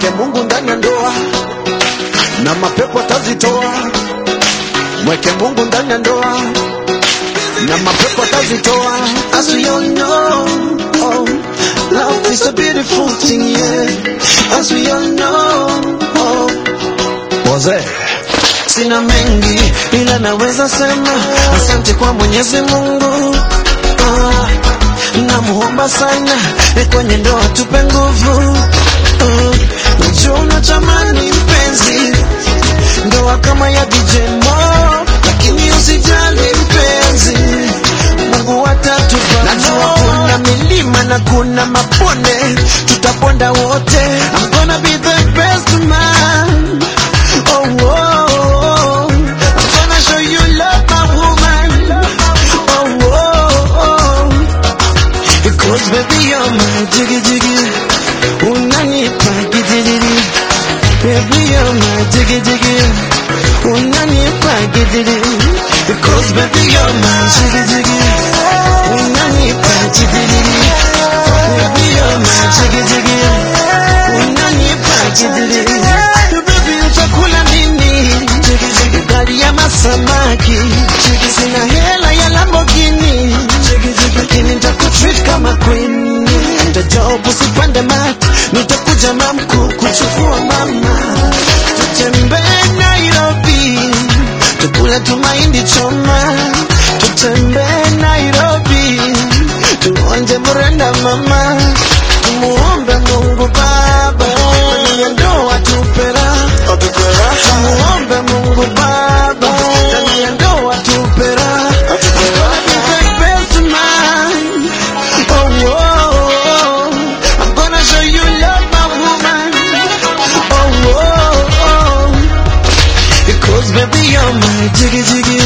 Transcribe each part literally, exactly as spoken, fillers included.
mweke Mungu ndani ya ndoa na mapepo atazitoa. Mweke Mungu ndani ya ndoa na mapepo atazitoa. As we all know, oh, love is a beautiful thing, yeah. As we all know, oh, Boze, sina mengi ila naweza sema asante kwa Mwenyezi Mungu. Ah, namuomba sana kwenye ndoa tupe nguvu. Ah, najua unatamani mpenzi ndoa kama ya D J Mo, lakini usijali mpenzi, Mungu atatupa. Najua kuna milima na kuna mabonde, tutaponda wote. I'm gonna be the best man. Oh, oh, oh. I'm gonna show you love, my woman. Oh, oh, oh. Because baby you're my jiggy jiggy, unanipa gidiri. Baby you're my jiggy jiggy, unanipa gidiri. Because baby you're my jiggy jiggy, unanipa gidiri. Baby you're my jiggy jiggy, unanipa gidiri. Baby utakula nini? Jiggy jiggy gari ya masamaki. Jiggy sina hela ya Lamborghini. Jiggy jiggy lakini nitakutreat kama queen. Nitajob usipande mat, nitakuja mamku kuchukua mama. Tutembee Nairobi, tukule tumaindi choma. Tutembee Nairobi, tuonje mrenda mama. Tumuombe Mungu Baba, ndani ya ndoa tupera. Tumuombe Mungu Baba, ndani ya ndoa tupera. I'm gonna be the best man. Oh, oh, oh. I'm gonna show you love, my woman. Oh, oh, oh. Because baby you're my jiggy jiggy,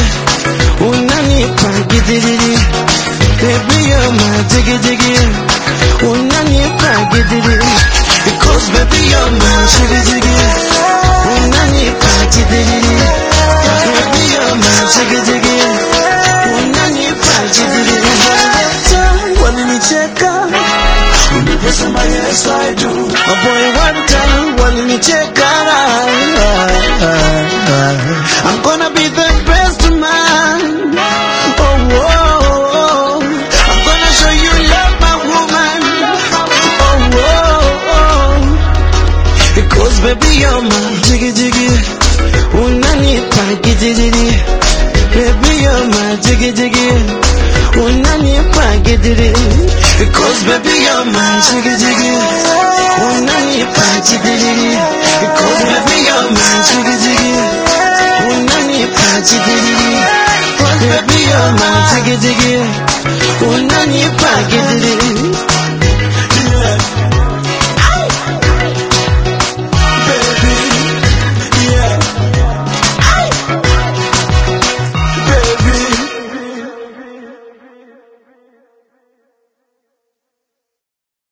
unanipa gidiri. Baby you're my jiggy jiggy, unanipa gidiri. Because baby you're my jiggy jiggy, unanipa gidiri. Baby you're my jiggy jiggy, unanipa gidiri. Walinicheka uliposema yes I do. A boy one time walinicheka. I'm gonna be the best man. Oh, oh, oh. I'm gonna show you love, my woman. Oh, oh, oh. Because baby you're my jiggy jiggy, unanipa gidiri. Baby you're my jiggy jiggy, unanipa gidiri. Because baby you're my jiggy jiggy, unanipa gidiri. Because baby you're my jiggy jiggy, unanipa gidiri. Baby you're my jiggy jiggy, unanipa gidiri.